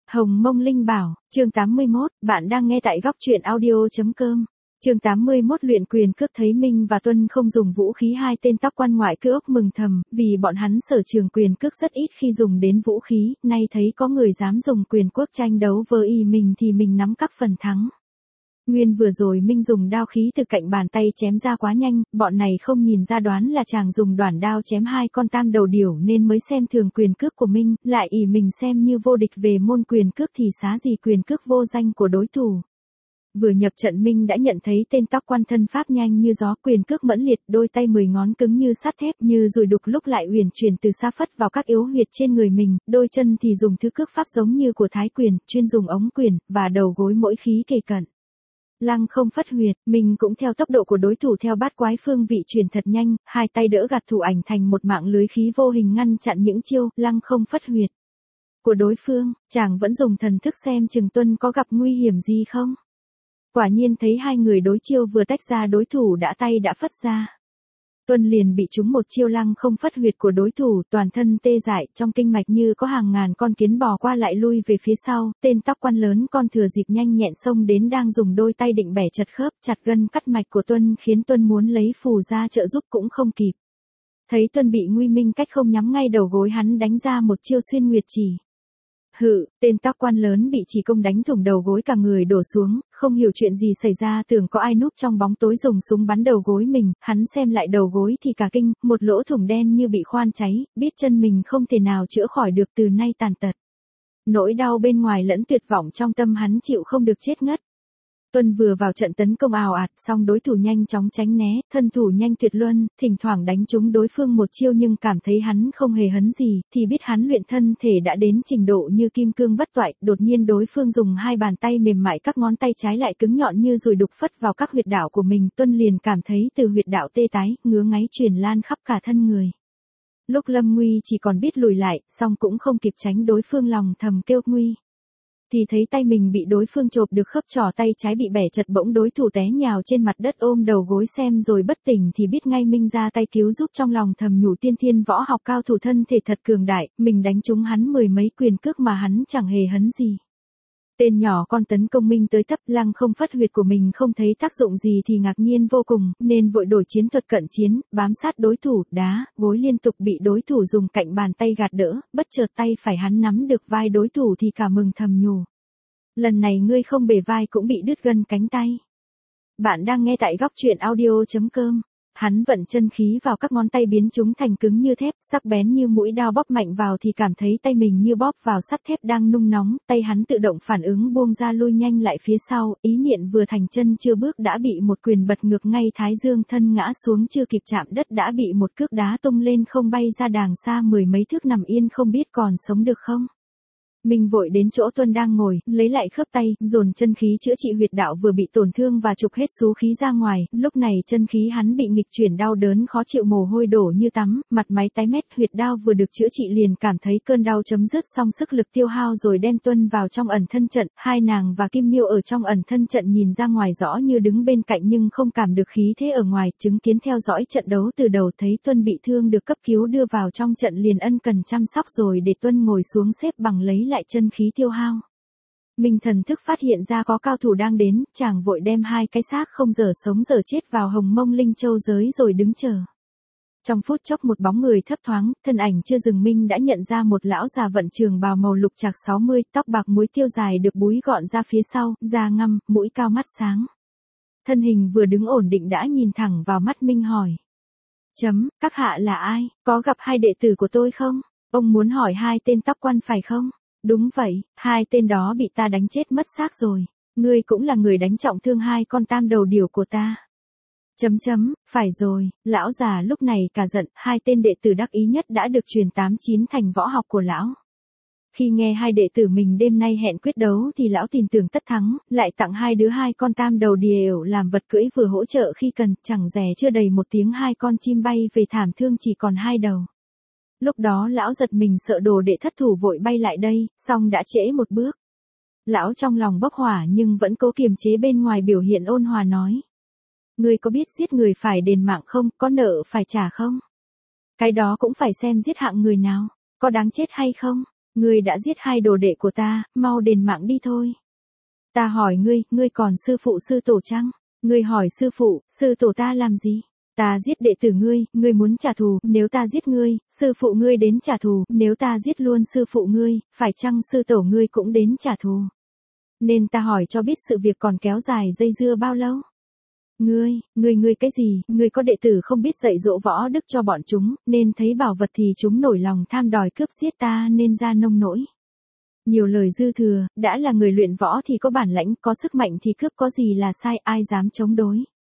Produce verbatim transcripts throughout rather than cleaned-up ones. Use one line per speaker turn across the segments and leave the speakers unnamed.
Hồng Mông Linh Bảo, chương tám mươi mốt, bạn đang nghe tại góc truyện audio.com. Chương tám mươi mốt luyện quyền cước thấy Minh và Tuân không dùng vũ khí, hai tên tóc quan ngoại cứ ốc mừng thầm, vì bọn hắn sở trường quyền cước rất ít khi dùng đến vũ khí, nay thấy có người dám dùng quyền quốc tranh đấu với y mình thì mình nắm các phần thắng. Nguyên vừa rồi Minh dùng đao khí từ cạnh bàn tay chém ra quá nhanh, bọn này không nhìn ra đoán là chàng dùng đoản đao chém hai con tam đầu điểu nên mới xem thường quyền cước của Minh, lại ỷ mình xem như vô địch về môn quyền cước thì xá gì quyền cước vô danh của đối thủ. Vừa nhập trận Minh đã nhận thấy tên tóc quan thân pháp nhanh như gió, quyền cước mẫn liệt, đôi tay mười ngón cứng như sắt thép, như dùi đục lúc lại uyển chuyển từ xa phất vào các yếu huyệt trên người mình, đôi chân thì dùng thứ cước pháp giống như của Thái quyền, chuyên dùng ống quyền và đầu gối mỗi khí kề cận. Lăng không phất huyệt, mình cũng theo tốc độ của đối thủ theo bát quái phương vị chuyển thật nhanh, hai tay đỡ gạt thủ ảnh thành một mạng lưới khí vô hình ngăn chặn những chiêu lăng không phất huyệt của đối phương. Chàng vẫn dùng thần thức xem chừng Tuân có gặp nguy hiểm gì không. Quả nhiên thấy hai người đối chiêu vừa tách ra, đối thủ đã tay đã phất ra. Tuân liền bị trúng một chiêu lăng không phất huyệt của đối thủ, toàn thân tê dại, trong kinh mạch như có hàng ngàn con kiến bò qua lại lui về phía sau, tên tóc quan lớn con thừa dịp nhanh nhẹn xông đến đang dùng đôi tay định bẻ chật khớp chặt gân cắt mạch của Tuân, khiến Tuân muốn lấy phù ra trợ giúp cũng không kịp. Thấy Tuân bị nguy, Minh cách không nhắm ngay đầu gối hắn đánh ra một chiêu xuyên nguyệt chỉ. Hự, tên tóc quan lớn bị chỉ công đánh thủng đầu gối, cả người đổ xuống, không hiểu chuyện gì xảy ra, tưởng có ai núp trong bóng tối dùng súng bắn đầu gối mình, hắn xem lại đầu gối thì cả kinh, một lỗ thủng đen như bị khoan cháy, biết chân mình không thể nào chữa khỏi được, từ nay tàn tật. Nỗi đau bên ngoài lẫn tuyệt vọng trong tâm hắn chịu không được chết ngất. Tuân vừa vào trận tấn công ào ạt, song đối thủ nhanh chóng tránh né, thân thủ nhanh tuyệt luân, thỉnh thoảng đánh trúng đối phương một chiêu nhưng cảm thấy hắn không hề hấn gì, thì biết hắn luyện thân thể đã đến trình độ như kim cương bất toại. Đột nhiên đối phương dùng hai bàn tay mềm mại, các ngón tay trái lại cứng nhọn như dùi đục phất vào các huyệt đạo của mình. Tuân liền cảm thấy từ huyệt đạo tê tái, ngứa ngáy truyền lan khắp cả thân người. Lúc lâm nguy chỉ còn biết lùi lại, song cũng không kịp tránh đối phương, lòng thầm kêu nguy. Thì thấy tay mình bị đối phương chộp được khớp trỏ, tay trái bị bẻ chật, bỗng đối thủ té nhào trên mặt đất ôm đầu gối xem rồi bất tỉnh, thì biết ngay Minh ra tay cứu giúp, trong lòng thầm nhủ tiên thiên võ học cao thủ thân thể thật cường đại, mình đánh trúng hắn mười mấy quyền cước mà hắn chẳng hề hấn gì. Tên nhỏ con tấn công Minh tới tấp, lăng không phất huyệt của mình không thấy tác dụng gì thì ngạc nhiên vô cùng, nên vội đổi chiến thuật cận chiến, bám sát đối thủ, đá, gối liên tục bị đối thủ dùng cạnh bàn tay gạt đỡ, bất chợt tay phải hắn nắm được vai đối thủ thì cả mừng thầm nhủ. Lần này ngươi không bể vai cũng bị đứt gân cánh tay. Bạn đang nghe tại góc truyện audio.com. Hắn vận chân khí vào các ngón tay biến chúng thành cứng như thép, sắc bén như mũi đao, bóp mạnh vào thì cảm thấy tay mình như bóp vào sắt thép đang nung nóng, tay hắn tự động phản ứng buông ra lui nhanh lại phía sau, ý niệm vừa thành chân chưa bước đã bị một quyền bật ngược ngay thái dương, thân ngã xuống chưa kịp chạm đất đã bị một cước đá tung lên không, bay ra đàng xa mười mấy thước, nằm yên không biết còn sống được không. Mình vội đến chỗ Tuân đang ngồi, lấy lại khớp tay, dồn chân khí chữa trị huyệt đạo vừa bị tổn thương và trục hết số khí ra ngoài. Lúc này chân khí hắn bị nghịch chuyển, đau đớn khó chịu, mồ hôi đổ như tắm, mặt máy tái mét. Huyệt đau vừa được chữa trị liền cảm thấy cơn đau chấm dứt, xong sức lực tiêu hao rồi đem Tuân vào trong ẩn thân trận. Hai nàng và Kim Miêu ở trong ẩn thân trận nhìn ra ngoài rõ như đứng bên cạnh nhưng không cảm được khí thế ở ngoài, chứng kiến theo dõi trận đấu từ đầu. Thấy Tuân bị thương được cấp cứu đưa vào trong trận liền ân cần chăm sóc rồi để Tuân ngồi xuống xếp bằng lấy lại chân khí tiêu hao. Minh thần thức phát hiện ra có cao thủ đang đến, chàng vội đem hai cái xác không giờ sống giờ chết vào Hồng Mông Linh Châu giới rồi đứng chờ. Trong phút chốc một bóng người thấp thoáng, thân ảnh chưa dừng, Minh đã nhận ra một lão già vận trường bào màu lục trạc sáu mươi, tóc bạc muối tiêu dài được búi gọn ra phía sau, da ngăm, mũi cao mắt sáng. Thân hình vừa đứng ổn định đã nhìn thẳng vào mắt Minh hỏi. Chấm, các hạ là ai, có gặp hai đệ tử của tôi không? Ông muốn hỏi hai tên tóc quan phải không? Đúng vậy, hai tên đó bị ta đánh chết mất xác rồi. Ngươi cũng là người đánh trọng thương hai con tam đầu điểu của ta. Chấm chấm, phải rồi, lão già lúc này cả giận, hai tên đệ tử đắc ý nhất đã được truyền tám chín thành võ học của lão. Khi nghe hai đệ tử mình đêm nay hẹn quyết đấu thì lão tin tưởng tất thắng, lại tặng hai đứa hai con tam đầu điểu làm vật cưỡi vừa hỗ trợ khi cần, chẳng dè chưa đầy một tiếng hai con chim bay về, thảm thương chỉ còn hai đầu. Lúc đó lão giật mình sợ đồ đệ thất thủ vội bay lại đây, song đã trễ một bước. Lão trong lòng bốc hỏa nhưng vẫn cố kiềm chế, bên ngoài biểu hiện ôn hòa nói. Ngươi có biết giết người phải đền mạng không, có nợ phải trả không? Cái đó cũng phải xem giết hạng người nào, có đáng chết hay không? Ngươi đã giết hai đồ đệ của ta, mau đền mạng đi thôi. Ta hỏi ngươi, ngươi còn sư phụ sư tổ chăng? Ngươi hỏi sư phụ, sư tổ ta làm gì? Ta giết đệ tử ngươi, ngươi muốn trả thù, nếu ta giết ngươi, sư phụ ngươi đến trả thù, nếu ta giết luôn sư phụ ngươi, phải chăng sư tổ ngươi cũng đến trả thù? Nên ta hỏi cho biết sự việc còn kéo dài dây dưa bao lâu? Ngươi, ngươi ngươi cái gì, ngươi có đệ tử không biết dạy dỗ võ đức cho bọn chúng, nên thấy bảo vật thì chúng nổi lòng tham đòi cướp giết ta nên ra nông nỗi. Nhiều lời dư thừa, đã là người luyện võ thì có bản lãnh, có sức mạnh thì cướp có gì là sai, ai dám chống đối.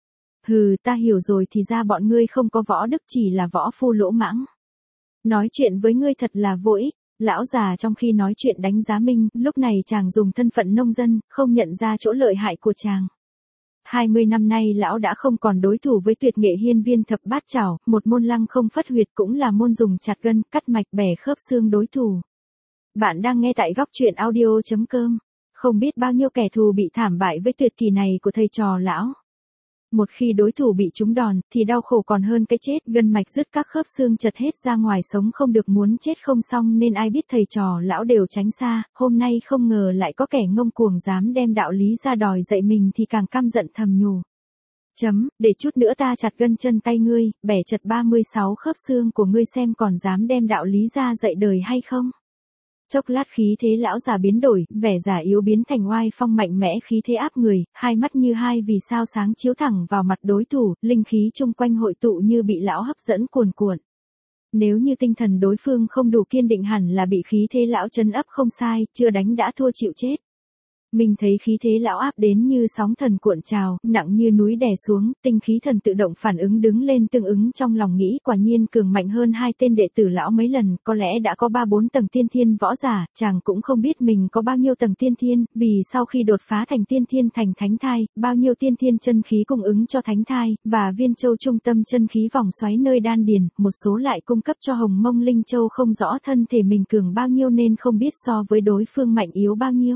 Hừ, ta hiểu rồi thì ra bọn ngươi không có võ đức chỉ là võ phu lỗ mãng. Nói chuyện với ngươi thật là vô ích. Lão già trong khi nói chuyện đánh giá Minh, lúc này chàng dùng thân phận nông dân, không nhận ra chỗ lợi hại của chàng. hai mươi năm nay lão đã không còn đối thủ với tuyệt nghệ hiên viên thập bát chảo, một môn lăng không phất huyệt cũng là môn dùng chặt gân, cắt mạch bẻ khớp xương đối thủ. Bạn đang nghe tại góc truyện audio chấm com. Không biết bao nhiêu kẻ thù bị thảm bại với tuyệt kỳ này của thầy trò lão. Một khi đối thủ bị trúng đòn, thì đau khổ còn hơn cái chết, gân mạch rứt các khớp xương chật hết ra ngoài, sống không được, muốn chết không xong, nên ai biết thầy trò lão đều tránh xa, hôm nay không ngờ lại có kẻ ngông cuồng dám đem đạo lý ra đòi dạy mình thì càng căm giận thầm nhủ. Chấm, để chút nữa ta chặt gân chân tay ngươi, bẻ chật ba mươi sáu khớp xương của ngươi xem còn dám đem đạo lý ra dạy đời hay không. Chốc lát khí thế lão già biến đổi, vẻ già yếu biến thành oai phong mạnh mẽ, khí thế áp người, hai mắt như hai vì sao sáng chiếu thẳng vào mặt đối thủ, linh khí chung quanh hội tụ như bị lão hấp dẫn cuồn cuộn. Nếu như tinh thần đối phương không đủ kiên định hẳn là bị khí thế lão trấn áp không sai, chưa đánh đã thua chịu chết. Mình thấy khí thế lão áp đến như sóng thần cuộn trào, nặng như núi đè xuống, tinh khí thần tự động phản ứng đứng lên tương ứng, trong lòng nghĩ quả nhiên cường mạnh hơn hai tên đệ tử lão mấy lần, có lẽ đã có ba bốn tầng tiên thiên võ giả, chàng cũng không biết mình có bao nhiêu tầng tiên thiên, vì sau khi đột phá thành tiên thiên thành thánh thai, bao nhiêu tiên thiên chân khí cung ứng cho thánh thai, và viên châu trung tâm chân khí vòng xoáy nơi đan điền, một số lại cung cấp cho hồng mông linh châu, không rõ thân thể mình cường bao nhiêu nên không biết so với đối phương mạnh yếu bao nhiêu.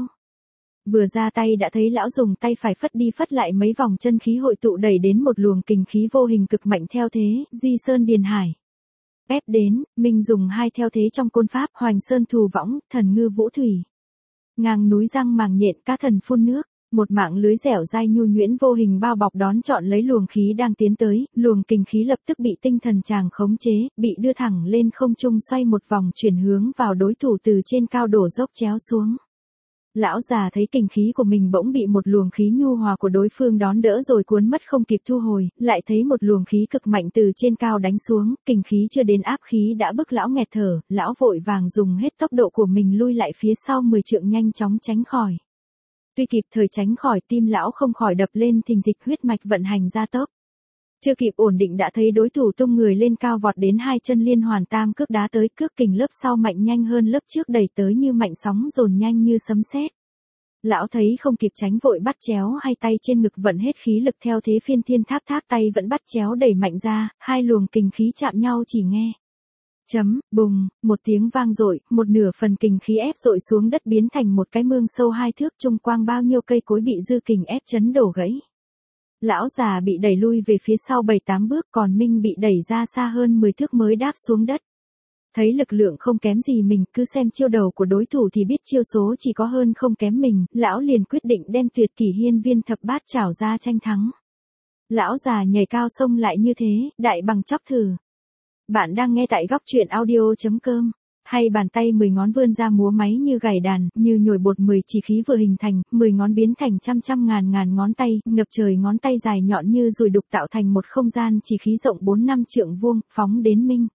Vừa ra tay đã thấy lão dùng tay phải phất đi phất lại mấy vòng chân khí hội tụ đẩy đến một luồng kình khí vô hình cực mạnh theo thế, di sơn điền hải. Ép đến, mình dùng hai theo thế trong côn pháp, hoành sơn thù võng, thần ngư vũ thủy. Ngang núi răng màng nhện, cá thần phun nước, một mạng lưới dẻo dai nhu nhuyễn vô hình bao bọc đón trọn lấy luồng khí đang tiến tới, luồng kình khí lập tức bị tinh thần chàng khống chế, bị đưa thẳng lên không trung xoay một vòng chuyển hướng vào đối thủ từ trên cao đổ dốc chéo xuống. Lão già thấy kình khí của mình bỗng bị một luồng khí nhu hòa của đối phương đón đỡ rồi cuốn mất không kịp thu hồi, lại thấy một luồng khí cực mạnh từ trên cao đánh xuống, kình khí chưa đến áp khí đã bức lão nghẹt thở, lão vội vàng dùng hết tốc độ của mình lui lại phía sau mười trượng nhanh chóng tránh khỏi. Tuy kịp thời tránh khỏi, tim lão không khỏi đập lên thình thịch, huyết mạch vận hành gia tốc. Chưa kịp ổn định đã thấy đối thủ tung người lên cao vọt đến hai chân liên hoàn tam cước đá tới, cước kình lớp sau mạnh nhanh hơn lớp trước đẩy tới như mạnh sóng dồn nhanh như sấm sét. Lão thấy không kịp tránh vội bắt chéo hai tay trên ngực vận hết khí lực theo thế phiên thiên thác thác tay vẫn bắt chéo đẩy mạnh ra, hai luồng kình khí chạm nhau chỉ nghe. Chấm, bùng, một tiếng vang dội, một nửa phần kình khí ép dội xuống đất biến thành một cái mương sâu hai thước, trung quang bao nhiêu cây cối bị dư kình ép chấn đổ gãy. Lão già bị đẩy lui về phía sau bảy tám bước, còn Minh bị đẩy ra xa hơn mười thước mới đáp xuống đất. Thấy lực lượng không kém gì mình, cứ xem chiêu đầu của đối thủ thì biết chiêu số chỉ có hơn không kém mình, lão liền quyết định đem tuyệt kỷ hiên viên thập bát chảo ra tranh thắng. Lão già nhảy cao xông lại như thế, đại bằng chóc thử. Bạn đang nghe tại góc truyện audio chấm com. Hay bàn tay mười ngón vươn ra múa máy như gảy đàn, như nhồi bột mười chỉ khí vừa hình thành, mười ngón biến thành trăm trăm ngàn ngàn ngón tay, ngập trời ngón tay dài nhọn như dùi đục tạo thành một không gian chỉ khí rộng bốn năm trượng vuông, phóng đến Minh.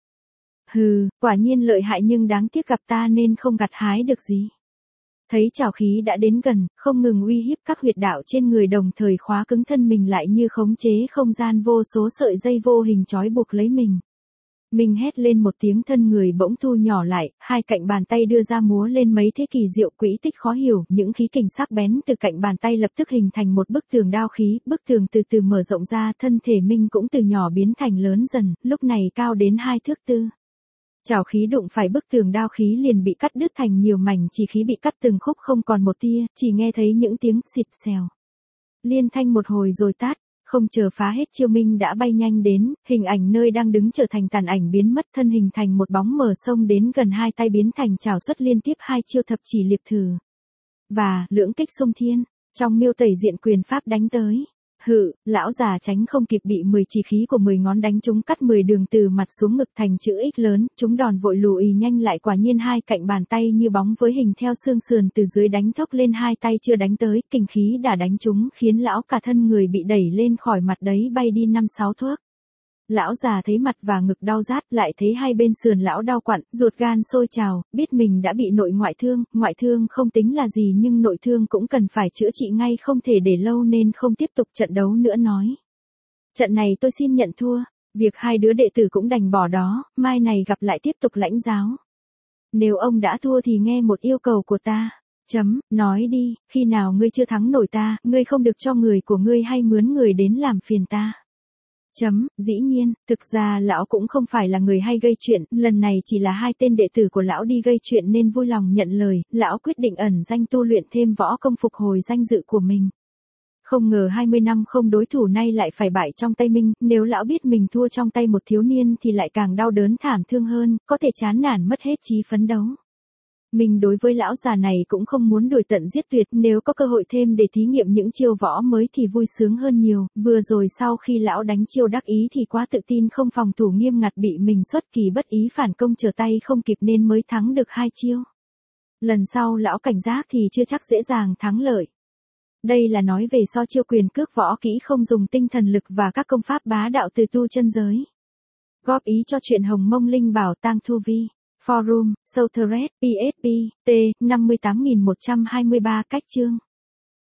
Hừ, quả nhiên lợi hại nhưng đáng tiếc gặp ta nên không gặt hái được gì. Thấy trảo khí đã đến gần, không ngừng uy hiếp các huyệt đạo trên người, đồng thời khóa cứng thân mình lại như khống chế không gian, vô số sợi dây vô hình trói buộc lấy mình. Mình hét lên một tiếng, thân người bỗng thu nhỏ lại, hai cạnh bàn tay đưa ra múa lên mấy thế kỳ diệu quỹ tích khó hiểu, những khí kình sắc bén từ cạnh bàn tay lập tức hình thành một bức tường đao khí, bức tường từ từ mở rộng ra, thân thể Minh cũng từ nhỏ biến thành lớn dần, lúc này cao đến hai thước tư. Trảo khí đụng phải bức tường đao khí liền bị cắt đứt thành nhiều mảnh, chỉ khí bị cắt từng khúc không còn một tia, chỉ nghe thấy những tiếng xịt xèo. Liên thanh một hồi rồi tát. Không chờ phá hết chiêu Minh đã bay nhanh đến, hình ảnh nơi đang đứng trở thành tàn ảnh biến mất, thân hình thành một bóng mờ sông đến gần, hai tay biến thành chảo xuất liên tiếp hai chiêu thập chỉ liệt thử. Và, lưỡng kích xung thiên, trong miêu tẩy diện quyền pháp đánh tới. Hự, lão già tránh không kịp, bị mười chỉ khí của mười ngón đánh trúng, cắt mười đường từ mặt xuống ngực thành chữ X lớn, chúng đòn vội lùi nhanh lại, quả nhiên hai cạnh bàn tay như bóng với hình theo xương sườn từ dưới đánh thốc lên, hai tay chưa đánh tới, kình khí đã đánh trúng, khiến lão cả thân người bị đẩy lên khỏi mặt đấy bay đi năm sáu thước. Lão già thấy mặt và ngực đau rát, lại thấy hai bên sườn lão đau quặn, ruột gan sôi trào, biết mình đã bị nội ngoại thương, ngoại thương không tính là gì nhưng nội thương cũng cần phải chữa trị ngay, không thể để lâu nên không tiếp tục trận đấu nữa, nói. Trận này tôi xin nhận thua, việc hai đứa đệ tử cũng đành bỏ đó, mai này gặp lại tiếp tục lãnh giáo. Nếu ông đã thua thì nghe một yêu cầu của ta. Chấm, nói đi, khi nào ngươi chưa thắng nổi ta, ngươi không được cho người của ngươi hay mướn người đến làm phiền ta. Chấm, dĩ nhiên, thực ra lão cũng không phải là người hay gây chuyện, lần này chỉ là hai tên đệ tử của lão đi gây chuyện nên vui lòng nhận lời, lão quyết định ẩn danh tu luyện thêm võ công phục hồi danh dự của mình. Không ngờ hai mươi năm không đối thủ nay lại phải bại trong tay Minh, nếu lão biết mình thua trong tay một thiếu niên thì lại càng đau đớn thảm thương hơn, có thể chán nản mất hết chí phấn đấu. Mình đối với lão già này cũng không muốn đuổi tận giết tuyệt, nếu có cơ hội thêm để thí nghiệm những chiêu võ mới thì vui sướng hơn nhiều, vừa rồi sau khi lão đánh chiêu đắc ý thì quá tự tin không phòng thủ nghiêm ngặt, bị mình xuất kỳ bất ý phản công trở tay không kịp nên mới thắng được hai chiêu. Lần sau lão cảnh giác thì chưa chắc dễ dàng thắng lợi. Đây là nói về so chiêu quyền cước võ kỹ không dùng tinh thần lực và các công pháp bá đạo từ tu chân giới. Góp ý cho chuyện Hồng Mông Linh Bảo Tang Thu Vi. Forum, Southred, pê ét pê, T, năm mươi tám nghìn một trăm hai mươi ba cách chương.